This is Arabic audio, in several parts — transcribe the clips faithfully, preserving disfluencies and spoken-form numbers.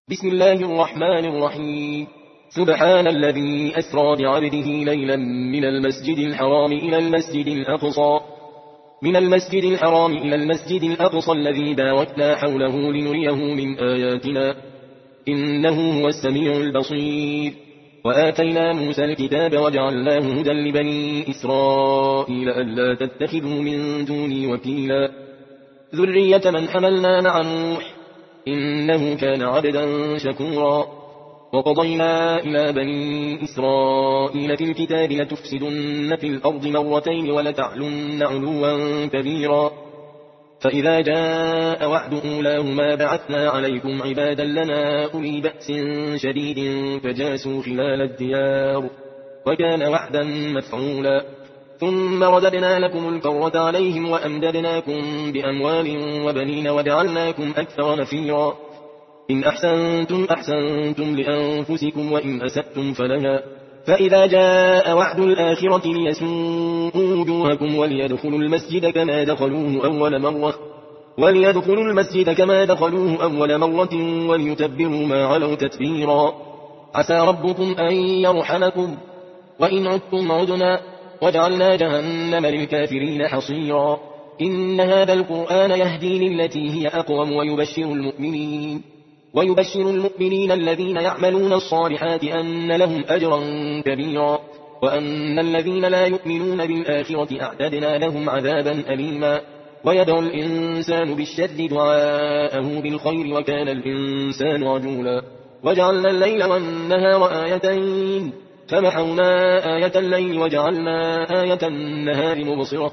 بسم الله الرحمن الرحيم. سبحان الذي أسرى بعبده ليلا من المسجد الحرام إلى المسجد الأقصى من المسجد الحرام إلى المسجد الأقصى الذي باركنا حوله لنريه من آياتنا إنه هو السميع البصير. وآتينا موسى الكتاب وجعلناه هدى لبني إسرائيل ألا تتخذوا من دوني وكيلا ذرية من حملنا مع نوح إنه كان عبدا شكورا. وقضينا إلى بني إسرائيل في الكتاب لتفسدن في الأرض مرتين ولتعلن علوا كبيرا فإذا جاء وعد أولاهما بعثنا عليكم عبادا لنا أولي بأس شديد فجاسوا خلال الديار وكان وعدا مفعولا. ثم رددنا لكم الكرة عليهم وأمددناكم بأموال وبنين وجعلناكم أكثر نفيرا. إن أحسنتم أحسنتم لأنفسكم وإن أسأتم فلها فإذا جاء وعد الآخرة ليسوءوا وجوهكم وليدخلوا المسجد كما دخلوه أول مرة وليدخلوا المسجد كما دخلوه أول مرة وليتبروا ما علوا تتبيرا. عسى ربكم أن يرحمكم وإن عدتم عدنا وجعلنا جهنم للكافرين حصيرا. إن هذا القرآن يهدي للتي هي أقوم ويبشر المؤمنين ويبشر المؤمنين الذين يعملون الصالحات أن لهم أجرا كبيرا وأن الذين لا يؤمنون بالآخرة أعتدنا لهم عذابا أليما. ويدعو الإنسان بالشر دعاءه بالخير وكان الإنسان عجولا. وجعلنا الليل والنهار آيتين فمحونا آية الليل وجعلنا آية النهار مبصرة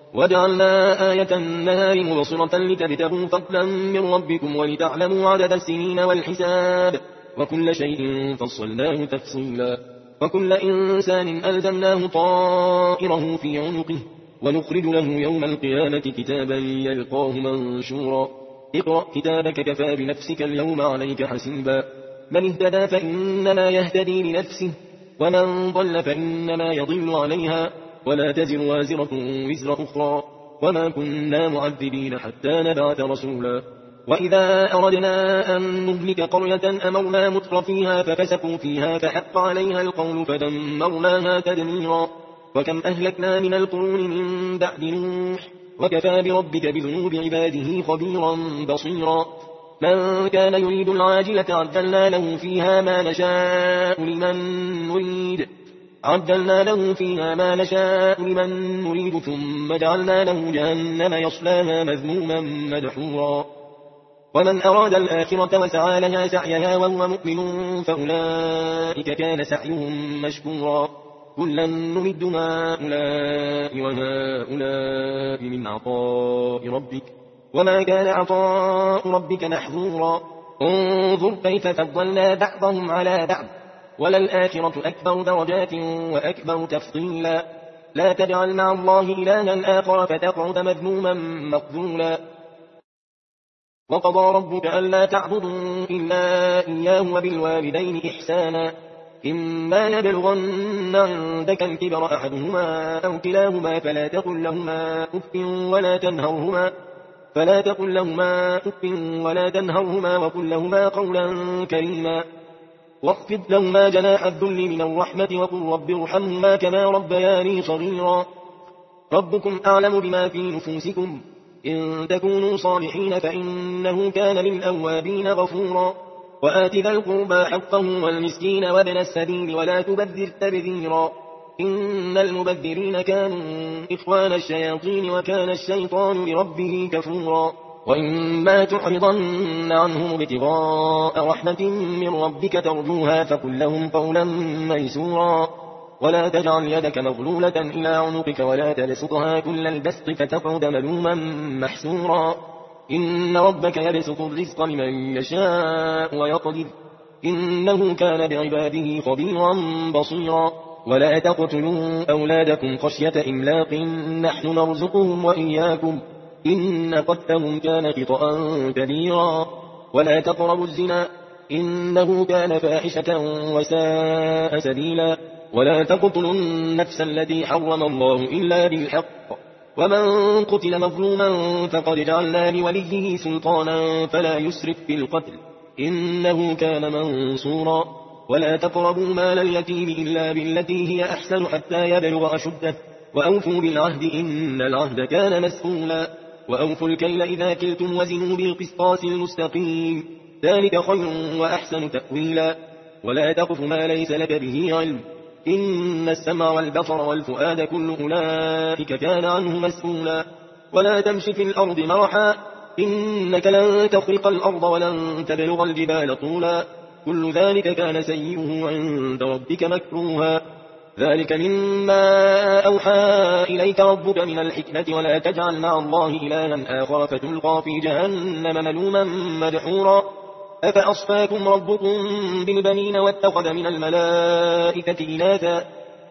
وجعلنا آية النهار مبصرة لتبتغوا فضلا من ربكم ولتعلموا عدد السنين والحساب وكل شيء فصلناه تفصيلا. وكل إنسان ألزمناه طائره في عنقه ونخرج له يوم القيامة كتابا يلقاه منشورا. اقرأ كتابك كفى بنفسك اليوم عليك حسيبا. من اهتدى فإنما يهتدي لنفسه ومن ضل فإنما يضل عليها ولا تزر وازرة وزر أخرى وما كنا معذبين حتى نبعث رسولا. وإذا أردنا أن نهلك قرية أمرنا متر فيها ففسقوا فيها فحق عليها القول فدمرناها تدميرا. وكم أهلكنا من القرون من بعد نوح وكفى بربك بذنوب عباده خبيرا بصيرا. من كان يريد العاجلة عجلنا له فيها ما نشاء لمن نريد عجلنا له فيها ما نشاء لمن نريد ثم جعلنا له جهنم يصلاها مذموما مدحورا. ومن أراد الآخرة وسعى لها سعيها وهو مؤمن فأولئك كان سعيهم مشكورا. كلا نمد هؤلاء وهؤلاء من عطاء ربك وما كان عطاء ربك محظورا. انظر كيف فضلنا بعضهم على بعض وللآخرة أكبر درجات وأكبر تفضيلا. لا تجعل مع الله إلها آخر فتقعد مذموما مخذولا. وقضى ربك ألا تعبدوا إلا إياه وبالوالدين إحسانا إما يبلغن عندك الكبر أحدهما أو كلاهما فلا تقل لهما أف ولا تنهرهما فلا تقل لهما أف ولا تنهرهما وقل لهما قولا كريما. واخفض لهما جناح الذل من الرحمة وقل رب ارحمهما كما ربياني صغيرا. ربكم أعلم بما في نفوسكم إن تكونوا صالحين فإنه كان للأوابين غفورا. وآت ذا القربى حقه والمسكين وابن السبيل ولا تبذر تبذيرا إن المبذرين كانوا إخوان الشياطين وكان الشيطان لربه كفورا. وإما تعرضن عنهم ابتغاء رحمة من ربك ترجوها فقل لهم قولا ميسورا. ولا تجعل يدك مغلولة إلى عنقك ولا تبسطها كل البسط فتقعد ملوما محسورا. إن ربك يبسط الرزق لمن يشاء ويقدر إنه كان بعباده خبيرا بصيرا. ولا تقتلوا أولادكم خشية إملاق نحن نرزقهم وإياكم إن قتلهم كان خطأ كبيرا. ولا تقربوا الزنا إنه كان فاحشة وساء سبيلا. ولا تقتلوا النفس التي حرم الله إلا بالحق ومن قتل مظلوما فقد جعلنا لوليه سلطانا فلا يسرف في القتل إنه كان منصورا. ولا تقربوا مال اليتيم إلا بالتي هي أحسن حتى يبلغ أشده، وأوفوا بالعهد إن العهد كان مسؤولا. وأوفوا الكيل إذا كلتم وزنوا بالقسطاس المستقيم، ذلك خير وأحسن تأويلا. ولا تقف ما ليس لك به علم، إن السمع والبصر والفؤاد كل أولئك كان عنه مسؤولا. ولا تمش في الأرض مرحا، إنك لن تخرق الأرض ولن تبلغ الجبال طولا، كل ذلك كان سيئه عند ربك مكروها. ذلك مما أوحى إليك ربك من الحكمة. ولا تجعل مع الله إلها آخر فتلقى في جهنم ملوما مدحورا. أفأصفاكم ربكم بالبنين واتخذ من الملائكة إناثا،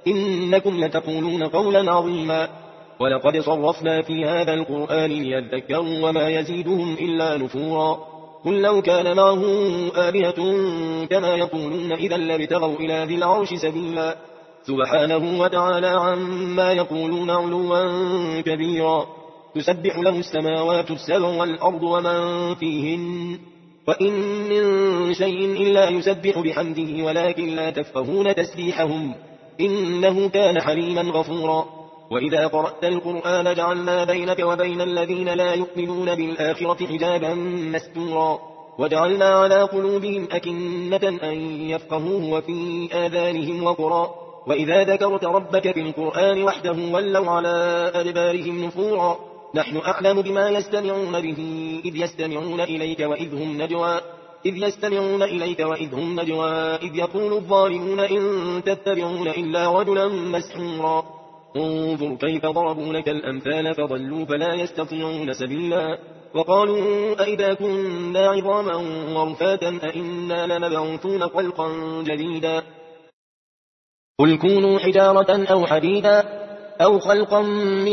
إنكم لتقولون قولا عظيما. ولقد صرفنا في هذا القرآن ليذكروا وما يزيدهم إلا نفورا. قل لو كان معه آلهة كما يقولون إذا لابتغوا إلى ذي العرش سبيلا. سبحانه وتعالى عما يقولون علوا كبيرا. تسبح له السماوات السبع والأرض ومن فيهن، وإن من شيء إلا يسبح بحمده ولكن لا تفقهون تسبيحهم، إنه كان حليما غفورا. وإذا قرأت القرآن جعلنا بينك وبين الذين لا يؤمنون بالآخرة حجابا مستورا، وجعلنا على قلوبهم أكنة أن يفقهوه وفي آذانهم وقرا، وإذا ذكرت ربك في القرآن وحده ولوا على أدبارهم نفورا. نحن أعلم بما يستمعون به إذ يستمعون إليك وإذ هم نجوى إذ يستمعون إليك وإذ هم نجوى إذ يقول الظالمون إن تتبعون إلا رجلا مسحورا. انظر كيف ضربوا لك الأمثال فضلوا فلا يستطيعون سبيلا. وقالوا أئذا كنا عظاما ورفاتا أئنا لمبعوثون خلقا جديدا. قل كونوا حجارة أو حديدا أو خلقا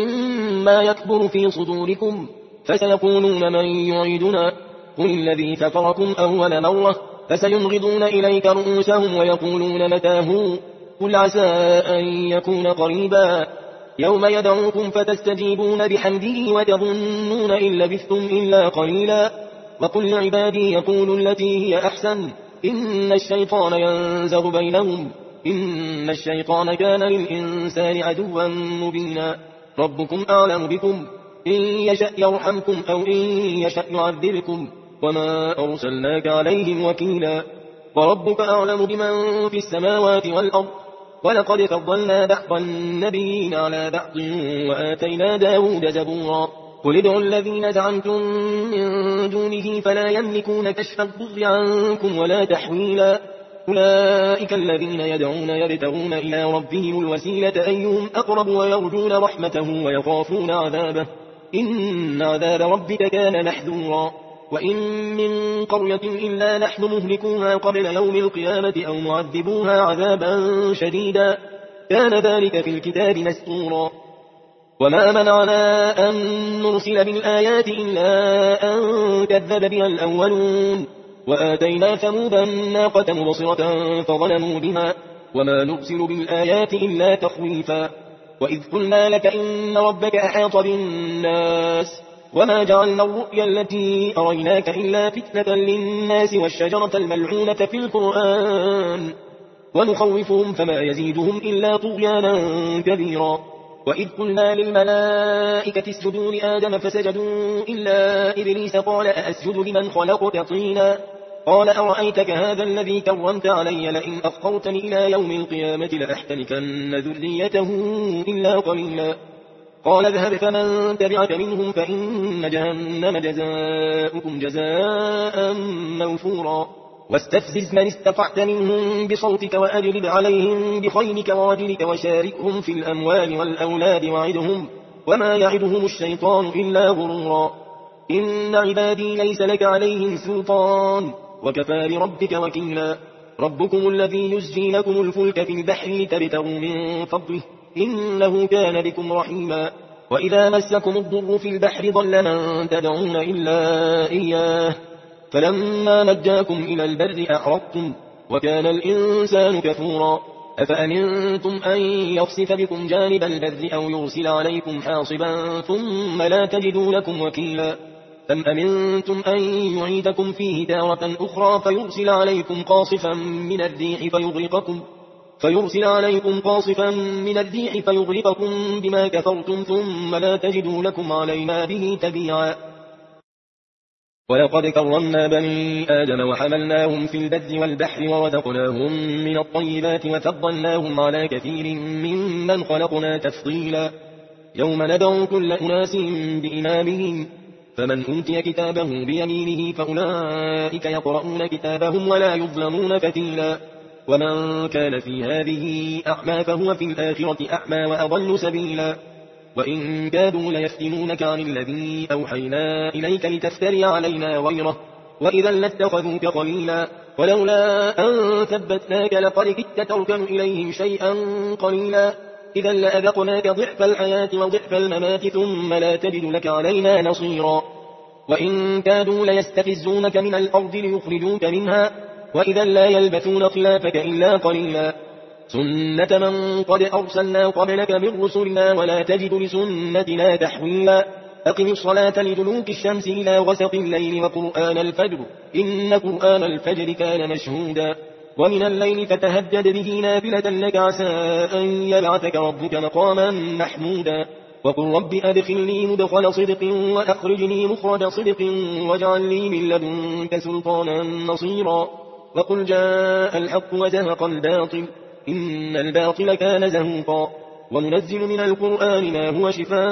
مما يكبر في صدوركم فسيقولون من يعيدنا قل الذي فطركم أول مرة فسينغضون إليك رؤوسهم ويقولون متى قل عسى أن يكون قريبا. يوم يدعوكم فتستجيبون بحمده وتظنون إن لبثتم إلا قليلا. وقل لعبادي يقولوا التي هي أحسن إن الشيطان ينزغ بينهم إن الشيطان كان للإنسان عدوا مبينا. ربكم أعلم بكم إن يشأ يرحمكم أو إن يشأ يعذبكم وما أرسلناك عليهم وكيلا. وربك أعلم بمن في السماوات والأرض ولقد فضلنا بعض النبيين على بعض وآتينا داود زبورا. قل ادعوا الذين زعمتم من دونه فلا يملكون كشف الضر عنكم ولا تحويلا. أولئك الذين يدعون يبتغون إلى ربهم الوسيلة أيهم أقرب ويرجون رحمته ويخافون عذابه إن عذاب ربك كان محذورا. وإن من قرية إلا نحن مهلكوها قبل يوم القيامة أو معذبوها عذابا شديدا كان ذلك في الكتاب مسطورا. وما منعنا أن نرسل بالآيات إلا أن كذب بها الأولون وآتينا ثمود الناقة مبصرة فظلموا بها وما نرسل بالآيات إلا تخويفا. وإذ قلنا لك إن ربك أحاط بالناس وما جعلنا الرؤيا التي أريناك إلا فتنة للناس والشجرة الملعونة في القرآن ونخوفهم فما يزيدهم إلا طغيانا كبيرا. وإذ قلنا للملائكة اسجدوا لآدم فسجدوا إلا إبليس قال أأسجد لمن خلقت طينا قال أرأيتك هذا الذي كرمت علي لئن أخرتني إلى يوم القيامة لأحتنكن ذريته إلا قليلا. قال اذهب فمن تبعك منهم فإن جهنم جزاؤكم جزاء موفورا. واستفزز من استطعت منهم بصوتك وأجلب عليهم بخيلك ورجلك وشاركهم في الأموال والأولاد وعدهم وما يعدهم الشيطان إلا غرورا. إن عبادي ليس لك عليهم سلطان وكفى بربك وكيلا. ربكم الذي يزجي لكم الفلك في البحر لتبتغوا من فضله إنه كان بكم رحيما. وإذا مسكم الضر في البحر ضل من تدعون إلا إياه فلما نجاكم إلى البر أعرضتم وكان الإنسان كفورا. أفأمنتم أن يخسف بكم جانب البر أو يرسل عليكم حاصبا ثم لا تجدوا لكم وكيلا. أم أمنتم أن يعيدكم فيه تارة أخرى فيرسل عليكم قاصفا من الريح فيغرقكم فيرسل عليكم قاصفا من الريح فيغرقكم بما كفرتم ثم لا تجدوا لكم علينا به تبيعا. ولقد كرمنا بني آدم وحملناهم في البر والبحر ورزقناهم من الطيبات وفضلناهم على كثير ممن خلقنا تفضيلا. يوم ندعو كل أناس بإمامهم فمن أوتي كتابه بيمينه فأولئك يقرؤون كتابهم ولا يظلمون فتيلا. ومن كان في هذه أعمى فهو في الآخرة أعمى وأضل سبيلا. وإن كادوا ليفتنونك عن الذي أوحينا إليك لتفتري علينا غيره وإذا لاتخذوك قليلا. ولولا أن ثبتناك لقد كدت تركن إليهم شيئا قليلا. إذا لأذقناك ضعف الحياة وضعف الممات ثم لا تجد لك علينا نصيرا. وإن كادوا ليستفزونك من الأرض ليخرجوك منها وإذا لا يلبثون خلافك إلا قليلا. سنة من قد أرسلنا قبلك من رسلنا ولا تجد لسنتنا تحويلا. أقم الصلاة لدلوك الشمس إلى غسق الليل وقرآن الفجر إن قرآن الفجر كان مشهودا. ومن الليل فتهجد به نافلة لك عسى أن يبعثك ربك مقاما محمودا. وقل رب أدخلني مدخل صدق وأخرجني مخرج صدق واجعل لي من لدنك سلطانا نصيرا. وقل جاء الحق وزهق الباطل إن الباطل كان زهوقا. وننزل من القرآن ما هو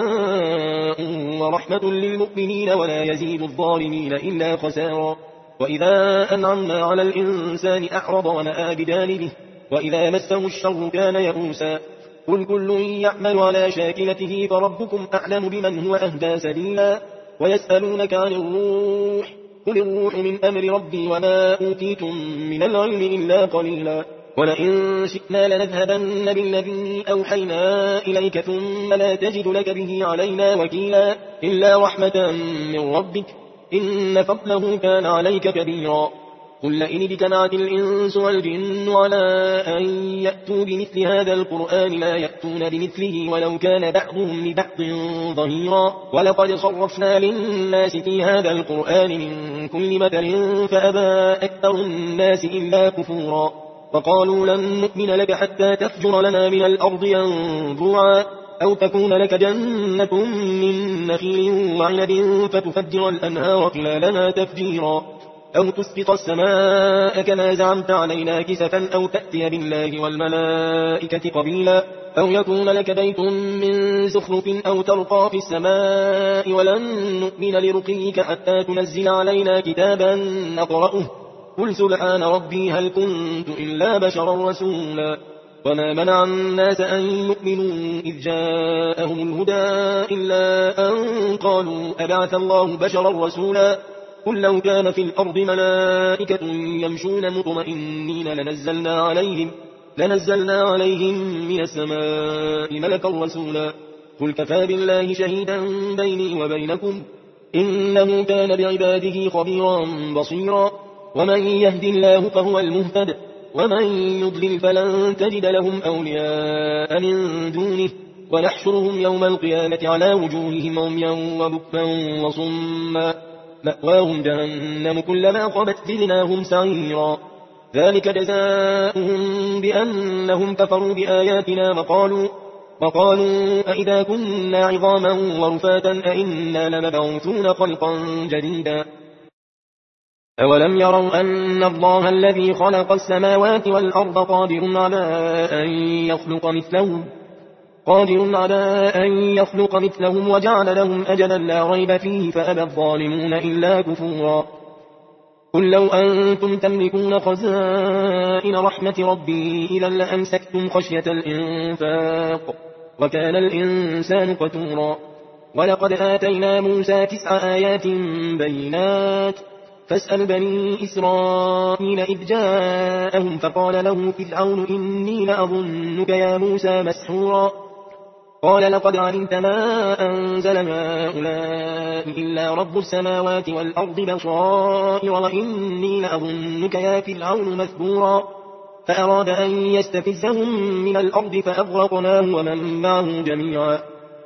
شفاء ورحمة للمؤمنين ولا يزيد الظالمين إلا خسارا. وإذا أنعمنا على الإنسان أعرض ونأى بجانبه وإذا مسه الشر كان يئوسا. قل كل يعمل على شاكلته فربكم أعلم بمن هو أهدى سبيلا. ويسألونك عن الروح قل الروح من أمر ربي وما أوتيتم من العلم إلا قليلا. ولئن شئنا لنذهبن بالذي أوحينا إليك ثم لا تجد لك به علينا وكيلا إلا رحمة من ربك إن فضله كان عليك كبيرا. قل لئن اجتمعت الإنس والجن على أن يأتوا بمثل هذا القرآن لا يأتون بمثله ولو كان بعضهم لبعض ظهيرا. ولقد صرفنا للناس في هذا القرآن من كل مثل فأبى أكثر الناس إلا كفورا. وقالوا لن نؤمن لك حتى تفجر لنا من الأرض ينبوعا أو تكون لك جنة من نخيل وعنب فتفجر الأنهار خلالها تفجيرا أو تسقط السماء كما زعمت علينا كسفا أو تأتي بالله والملائكة قبيلا أو يكون لك بيت من زخرف أو ترقى في السماء ولن نؤمن لرقيك حتى تنزل علينا كتابا نقرأه قل سبحان ربي هل كنت إلا بشرا رسولا. وما منع الناس أن يؤمنوا إذ جاءهم الهدى إلا أن قالوا أبعث الله بشرا رسولا. قل لو كان في الأرض ملائكة يمشون مطمئنين لنزلنا عليهم, لنزلنا عليهم من السماء ملكا رسولا. قل كفى بالله شهيدا بيني وبينكم إنه كان بعباده خبيرا بصيرا. ومن يهد الله فهو المهتد ومن يضلل فلن تجد لهم أولياء من دونه ونحشرهم يوم القيامة على وجوههم عميا وبكما وصما مأواهم جهنم كلما خبت زدناهم سعيرا. ذلك جزاؤهم بأنهم كفروا بآياتنا وقالوا, وقالوا أئذا كنا عظاما ورفاتا أئنا لمبعوثون خلقا جديدا. أولم يروا أن الله الذي خلق السماوات والأرض قادر على أن يخلق مثلهم قادر على أن يخلق مثلهم وجعل لهم أجلا لا ريب فيه فأبى الظالمون إلا كفورا. قل لو أنتم تملكون خزائن رحمة ربي إذا لأمسكتم خشية الإنفاق وكان الإنسان قتورا. ولقد آتينا موسى تسع آيات بينات فاسأل بني إسرائيل إذ جاءهم فقال له فرعون إني لأظنك يا موسى مسحورا. قال لقد علمت ما أنزل هؤلاء إلا رب السماوات والأرض بصائر وإني لأظنك يا فرعون مثبورا. فأراد أن يستفزهم من الأرض فأغرقناه ومن معه جميعا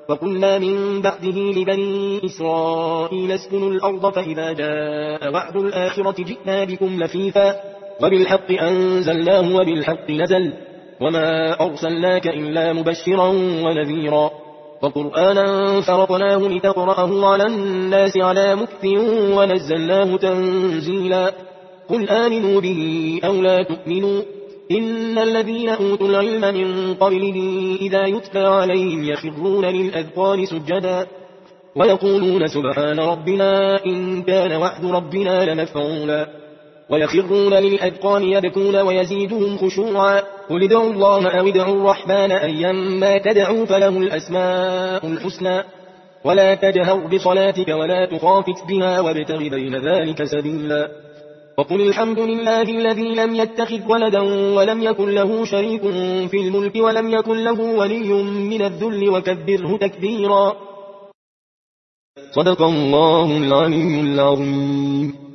وقلنا من بعده لبني إسرائيل اسكنوا الأرض فإذا جاء وعد الآخرة جئنا بكم لفيفا وبالحق أنزلناه وبالحق نزل وما أرسلناك إلا مبشرا ونذيرا وقرآنا فرقناه لتقرأه على الناس على مكث ونزلناه تنزيلا قل آمنوا به أو لا تؤمنوا إن الذين أوتوا العلم من قبله إذا يتلى عليهم يخرون للأذقان سجدا ويقولون سبحان ربنا إن كان وعد ربنا لمفعولا ويخرون للأذقان يبكون ويزيدهم خشوعا قل ادعوا الله أو ادعوا الرحمن أيما تدعوا فله الأسماء الحسنى ولا تجهر بصلاتك ولا تخافت بها وابتغ بين ذلك سبيلا وقل الحمد لله الذي لم يتخذ ولدا ولم يكن له شريك في الملك ولم يكن له ولي من الذل وكبره تكبيرا صدق الله العلي العظيم.